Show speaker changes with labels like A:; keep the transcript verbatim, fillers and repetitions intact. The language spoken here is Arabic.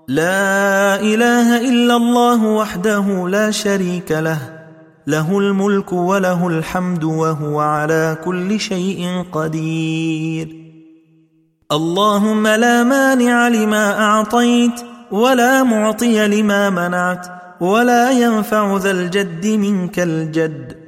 A: لا إله إلا الله وحده لا شريك له، له الملك وله الحمد وهو على كل شيء قدير. اللهم لا مانع لما أعطيت ولا معطي لما منعت ولا ينفع ذا الجد منك الجد.